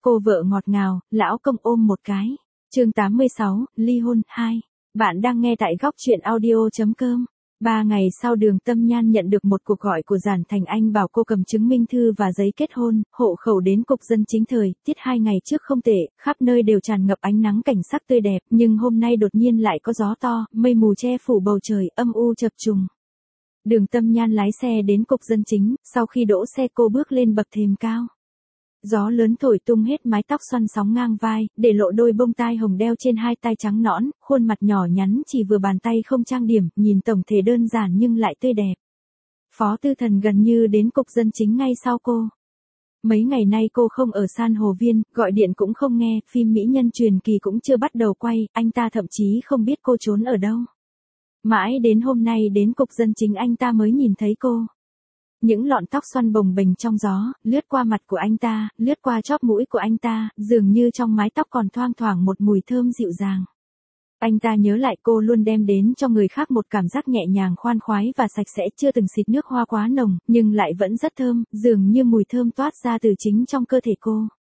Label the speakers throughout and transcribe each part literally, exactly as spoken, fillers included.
Speaker 1: Cô vợ ngọt ngào, lão công ôm một cái. Chương tám mươi sáu, ly hôn hai. Bạn đang nghe tại góc truyện audio.com. Ba ngày sau Đường Tâm Nhan nhận được một cuộc gọi của Giản Thành Anh bảo cô cầm chứng minh thư và giấy kết hôn, hộ khẩu đến cục dân chính thời, tiết hai ngày trước không tệ, khắp nơi đều tràn ngập ánh nắng cảnh sắc tươi đẹp, nhưng hôm nay đột nhiên lại có gió to, mây mù che phủ bầu trời, âm u chập trùng. Đường Tâm Nhan lái xe đến cục dân chính, sau khi đỗ xe cô bước lên bậc thềm cao. Gió lớn thổi tung hết mái tóc xoăn sóng ngang vai, để lộ đôi bông tai hồng đeo trên hai tai trắng nõn, khuôn mặt nhỏ nhắn chỉ vừa bàn tay không trang điểm, nhìn tổng thể đơn giản nhưng lại tươi đẹp. Phó Tư Thần gần như đến cục dân chính ngay sau cô. Mấy ngày nay cô không ở San Hồ Viên, gọi điện cũng không nghe, phim Mỹ Nhân truyền kỳ cũng chưa bắt đầu quay, anh ta thậm chí không biết cô trốn ở đâu. Mãi đến hôm nay đến cục dân chính anh ta mới nhìn thấy cô. Những lọn tóc xoăn bồng bềnh trong gió, lướt qua mặt của anh ta, lướt qua chóp mũi của anh ta, dường như trong mái tóc còn thoang thoảng một mùi thơm dịu dàng. Anh ta nhớ lại cô luôn đem đến cho người khác một cảm giác nhẹ nhàng khoan khoái và sạch sẽ, chưa từng xịt nước hoa quá nồng, nhưng lại vẫn rất thơm, dường như mùi thơm toát ra từ chính trong cơ thể cô.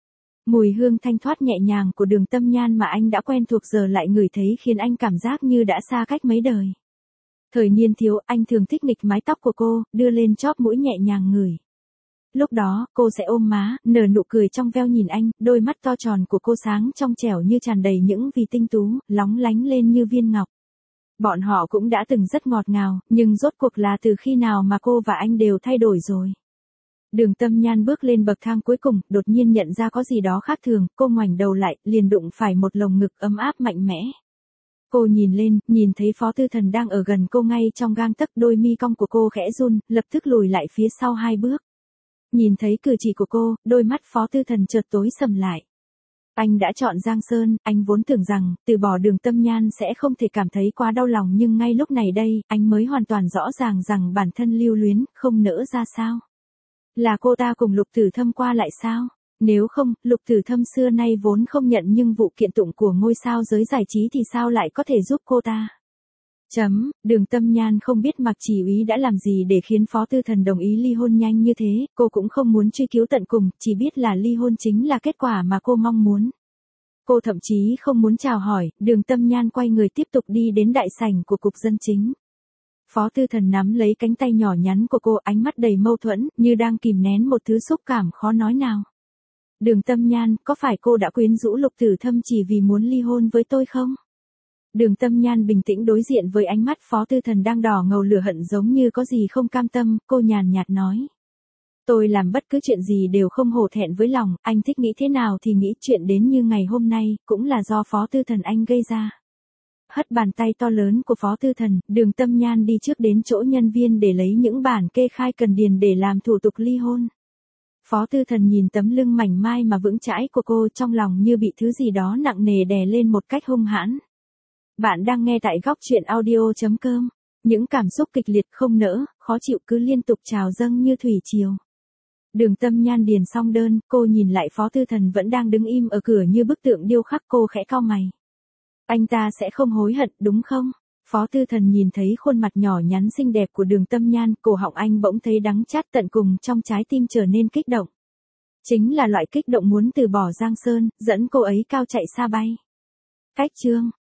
Speaker 1: Mùi hương thanh thoát nhẹ nhàng của Đường Tâm Nhan mà anh đã quen thuộc giờ lại ngửi thấy khiến anh cảm giác như đã xa cách mấy đời. Thời niên thiếu, anh thường thích nghịch mái tóc của cô, đưa lên chóp mũi nhẹ nhàng ngửi. Lúc đó, cô sẽ ôm má, nở nụ cười trong veo nhìn anh, đôi mắt to tròn của cô sáng trong trẻo như tràn đầy những vì tinh tú, lóng lánh lên như viên ngọc. Bọn họ cũng đã từng rất ngọt ngào, nhưng rốt cuộc là từ khi nào mà cô và anh đều thay đổi rồi. Đường Tâm Nhan bước lên bậc thang cuối cùng, đột nhiên nhận ra có gì đó khác thường, cô ngoảnh đầu lại, liền đụng phải một lồng ngực ấm áp mạnh mẽ. Cô nhìn lên, nhìn thấy Phó Tư Thần đang ở gần cô ngay trong gang tấc, đôi mi cong của cô khẽ run, lập tức lùi lại phía sau hai bước. Nhìn thấy cử chỉ của cô, đôi mắt Phó Tư Thần chợt tối sầm lại. Anh đã chọn Giang Sơn, anh vốn tưởng rằng, từ bỏ Đường Tâm Nhan sẽ không thể cảm thấy quá đau lòng, nhưng ngay lúc này đây, anh mới hoàn toàn rõ ràng rằng bản thân lưu luyến, không nỡ ra sao. Là cô ta cùng Lục Tử Thâm qua lại sao? Nếu không, Lục Tử Thâm xưa nay vốn không nhận nhưng vụ kiện tụng của ngôi sao giới giải trí thì sao lại có thể giúp cô ta? Chấm, Đường Tâm Nhan không biết Mạc Chỉ Úy đã làm gì để khiến Phó Tư Thần đồng ý ly hôn nhanh như thế, cô cũng không muốn truy cứu tận cùng, chỉ biết là ly hôn chính là kết quả mà cô mong muốn. Cô thậm chí không muốn chào hỏi, Đường Tâm Nhan quay người tiếp tục đi đến đại sảnh của cục dân chính. Phó Tư Thần nắm lấy cánh tay nhỏ nhắn của cô, ánh mắt đầy mâu thuẫn, như đang kìm nén một thứ xúc cảm khó nói nào. Đường Tâm Nhan, có phải cô đã quyến rũ Lục Tử Thâm chỉ vì muốn ly hôn với tôi không? Đường Tâm Nhan bình tĩnh đối diện với ánh mắt Phó Tư Thần đang đỏ ngầu lửa hận giống như có gì không cam tâm, cô nhàn nhạt nói. Tôi làm bất cứ chuyện gì đều không hổ thẹn với lòng, anh thích nghĩ thế nào thì nghĩ, chuyện đến như ngày hôm nay, cũng là do Phó Tư Thần anh gây ra. Hất bàn tay to lớn của Phó Tư Thần, Đường Tâm Nhan đi trước đến chỗ nhân viên để lấy những bản kê khai cần điền để làm thủ tục ly hôn. Phó Tư Thần nhìn tấm lưng mảnh mai mà vững chãi của cô, trong lòng như bị thứ gì đó nặng nề đè lên một cách hung hãn. Bạn đang nghe tại góc truyện audio.com. Những cảm xúc kịch liệt không nỡ, khó chịu cứ liên tục trào dâng như thủy triều. Đường Tâm Nhan điền xong đơn, cô nhìn lại Phó Tư Thần vẫn đang đứng im ở cửa như bức tượng điêu khắc, cô khẽ cau mày. Anh ta sẽ không hối hận, đúng không? Phó Tư Thần nhìn thấy khuôn mặt nhỏ nhắn xinh đẹp của Đường Tâm Nhan, cổ họng anh bỗng thấy đắng chát tận cùng, trong trái tim trở nên kích động. Chính là loại kích động muốn từ bỏ Giang Sơn, dẫn cô ấy cao chạy xa bay. Cách chương